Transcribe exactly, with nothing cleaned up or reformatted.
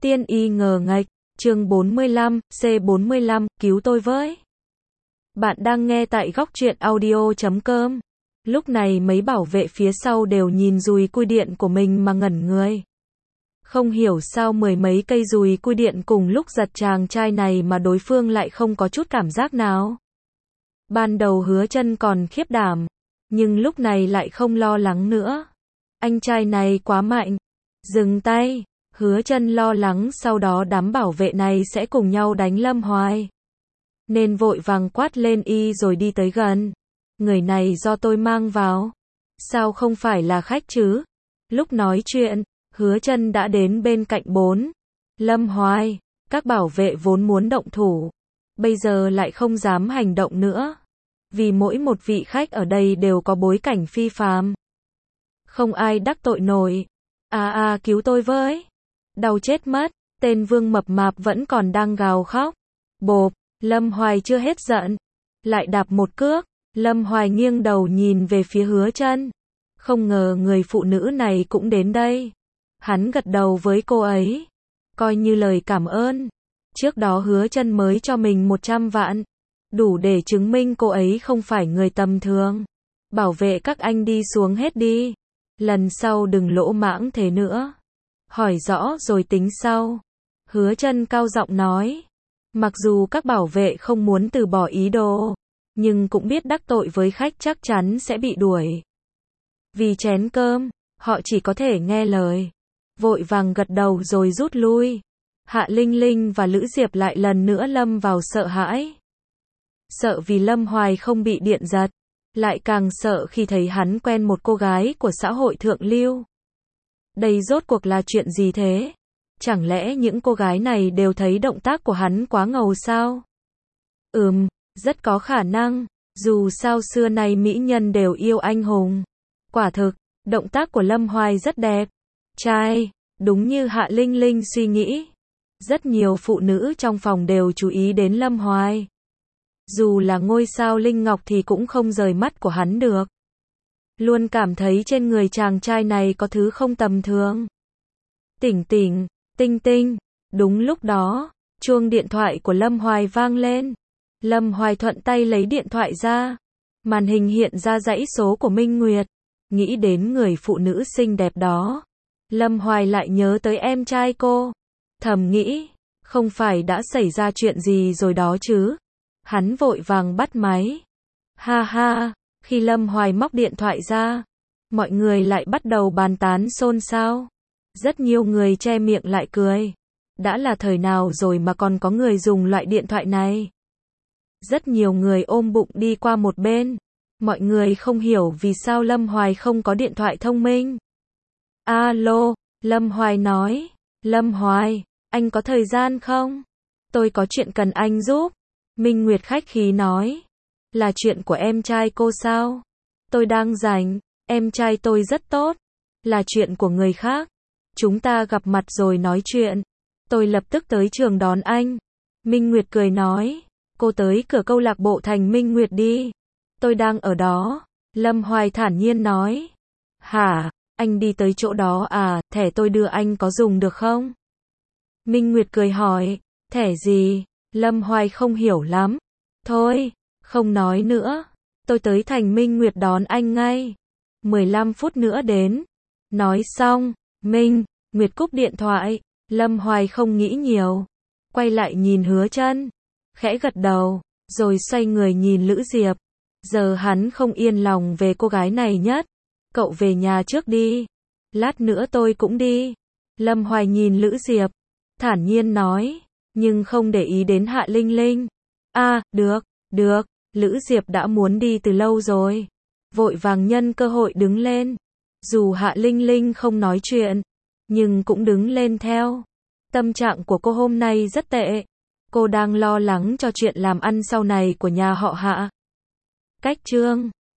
Tiên y ngờ nghệch, chương bốn mươi lăm, C bốn mươi lăm, cứu tôi với. Bạn đang nghe tại góc truyện audio chấm com. Lúc này mấy bảo vệ phía sau đều nhìn dùi cui điện của mình mà ngẩn người. Không hiểu sao mười mấy cây dùi cui điện cùng lúc giật chàng trai này mà đối phương lại không có chút cảm giác nào. Ban đầu Hứa Chân còn khiếp đảm, nhưng lúc này lại không lo lắng nữa. Anh trai này quá mạnh. Dừng tay. Hứa Chân lo lắng sau đó đám bảo vệ này sẽ cùng nhau đánh Lâm Hoài. Nên vội vàng quát lên y rồi đi tới gần. Người này do tôi mang vào. Sao không phải là khách chứ? Lúc nói chuyện, Hứa Chân đã đến bên cạnh bốn. Lâm Hoài, các bảo vệ vốn muốn động thủ. Bây giờ lại không dám hành động nữa. Vì mỗi một vị khách ở đây đều có bối cảnh phi phàm. Không ai đắc tội nổi. À à cứu tôi với. Đau chết mất, tên Vương mập mạp vẫn còn đang gào khóc. Bộp, Lâm Hoài chưa hết giận. Lại đạp một cước, Lâm Hoài nghiêng đầu nhìn về phía Hứa Chân. Không ngờ người phụ nữ này cũng đến đây. Hắn gật đầu với cô ấy, coi như lời cảm ơn. Trước đó Hứa Chân mới cho mình một trăm vạn. Đủ để chứng minh cô ấy không phải người tầm thường. Bảo vệ các anh đi xuống hết đi. Lần sau đừng lỗ mãng thế nữa. Hỏi rõ rồi tính sau. Hứa Chân cao giọng nói. Mặc dù các bảo vệ không muốn từ bỏ ý đồ, nhưng cũng biết đắc tội với khách chắc chắn sẽ bị đuổi. Vì chén cơm, họ chỉ có thể nghe lời. Vội vàng gật đầu rồi rút lui. Hạ Linh Linh và Lữ Diệp lại lần nữa lâm vào sợ hãi. Sợ vì Lâm Hoài không bị điện giật. Lại càng sợ khi thấy hắn quen một cô gái của xã hội thượng lưu. Đây rốt cuộc là chuyện gì thế? Chẳng lẽ những cô gái này đều thấy động tác của hắn quá ngầu sao? Ừm, rất có khả năng. Dù sao xưa nay mỹ nhân đều yêu anh hùng. Quả thực, động tác của Lâm Hoài rất đẹp. Trai, đúng như Hạ Linh Linh suy nghĩ. Rất nhiều phụ nữ trong phòng đều chú ý đến Lâm Hoài. Dù là ngôi sao Linh Ngọc thì cũng không rời mắt của hắn được. Luôn cảm thấy trên người chàng trai này có thứ không tầm thường. Tỉnh tỉnh, tinh tinh. Đúng lúc đó, chuông điện thoại của Lâm Hoài vang lên. Lâm Hoài thuận tay lấy điện thoại ra. Màn hình hiện ra dãy số của Minh Nguyệt. Nghĩ đến người phụ nữ xinh đẹp đó. Lâm Hoài lại nhớ tới em trai cô. Thầm nghĩ, không phải đã xảy ra chuyện gì rồi đó chứ. Hắn vội vàng bắt máy. Ha ha, khi Lâm Hoài móc điện thoại ra, mọi người lại bắt đầu bàn tán xôn xao. Rất nhiều người che miệng lại cười. Đã là thời nào rồi mà còn có người dùng loại điện thoại này. Rất nhiều người ôm bụng đi qua một bên. Mọi người không hiểu vì sao Lâm Hoài không có điện thoại thông minh. Alo, Lâm Hoài nói. Lâm Hoài, anh có thời gian không? Tôi có chuyện cần anh giúp. Minh Nguyệt khách khí nói. Là chuyện của em trai cô sao? Tôi đang rảnh, em trai tôi rất tốt. Là chuyện của người khác. Chúng ta gặp mặt rồi nói chuyện. Tôi lập tức tới trường đón anh. Minh Nguyệt cười nói. Cô tới cửa câu lạc bộ Thành Minh Nguyệt đi. Tôi đang ở đó. Lâm Hoài thản nhiên nói. Hả, anh đi tới chỗ đó à, thẻ tôi đưa anh có dùng được không? Minh Nguyệt cười hỏi. Thẻ gì? Lâm Hoài không hiểu lắm. Thôi, không nói nữa. Tôi tới Thành Minh Nguyệt đón anh ngay. mười lăm phút nữa đến. Nói xong, Minh Nguyệt cúp điện thoại. Lâm Hoài không nghĩ nhiều. Quay lại nhìn Hứa Chân. Khẽ gật đầu. Rồi xoay người nhìn Lữ Diệp. Giờ hắn không yên lòng về cô gái này nhất. Cậu về nhà trước đi. Lát nữa tôi cũng đi. Lâm Hoài nhìn Lữ Diệp. Thản nhiên nói. Nhưng không để ý đến Hạ Linh Linh. À, được, được. Lữ Diệp đã muốn đi từ lâu rồi. Vội vàng nhân cơ hội đứng lên. Dù Hạ Linh Linh không nói chuyện, nhưng cũng đứng lên theo. Tâm trạng của cô hôm nay rất tệ. Cô đang lo lắng cho chuyện làm ăn sau này của nhà họ Hạ. Cách chương